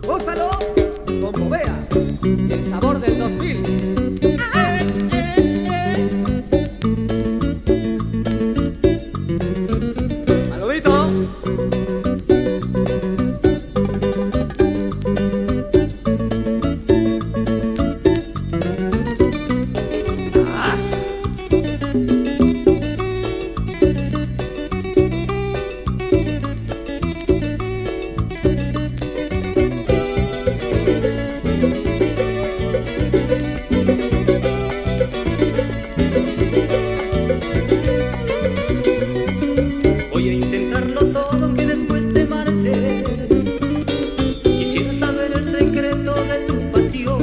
Gózalo con Bovea, el sabor del 2000. Malobito. Voy a intentarlo todo aunque después te marches. Quisiera saber el secreto de tu pasión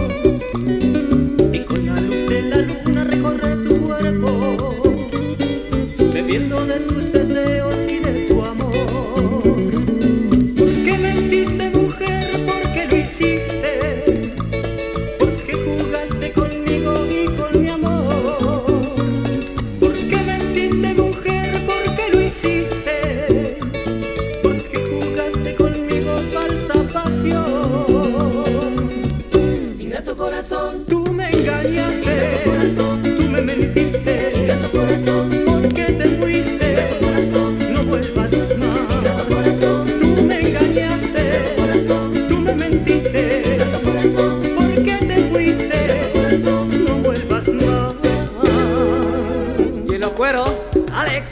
y con la luz de la luna recorrer tu cuerpo, bebiendo de tus deseos y de tu amor. ¿Por qué mentiste, mujer? ¿Por qué lo hiciste? ¿Por qué jugaste conmigo y con mi amor? ¿Por qué mentiste, mujer? ¿Por qué lo hiciste? ¿Por qué jugaste conmigo falsa pasión? Ingrato corazón, Tú me engañaste, corazón, tú me mentiste. ingrato corazón, ¿Por qué te fuiste? corazón, No vuelvas más. corazón, Tú me engañaste, corazón, tú me mentiste. corazón, ¿Por qué te fuiste? corazón. No vuelvas más. Y en los cueros, Alex.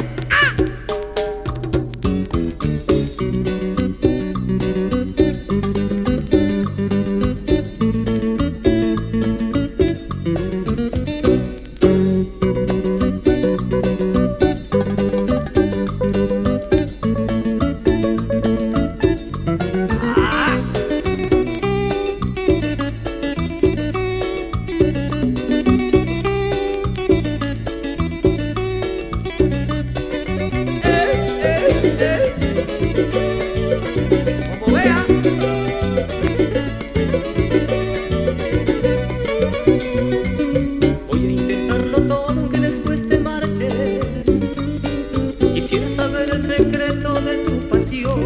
Como vea. Voy a intentarlo todo aunque después te marches. Quisiera saber el secreto de tu pasión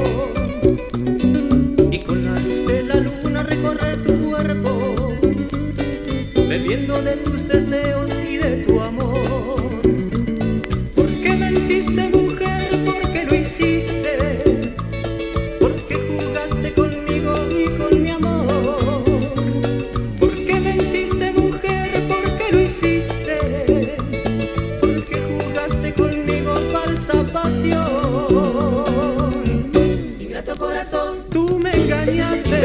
y con la luz de la luna recorrer tu cuerpo, bebiendo de tus deseos y de tu amor. ¿Por qué mentiste, mujer? ¿Por qué lo hiciste? ¿Por qué jugaste conmigo y con mi amor? ¿Por qué mentiste, mujer? ¿Por qué lo hiciste? ¿Por qué jugaste conmigo falsa pasión? Ingrato corazón, Tú me engañaste,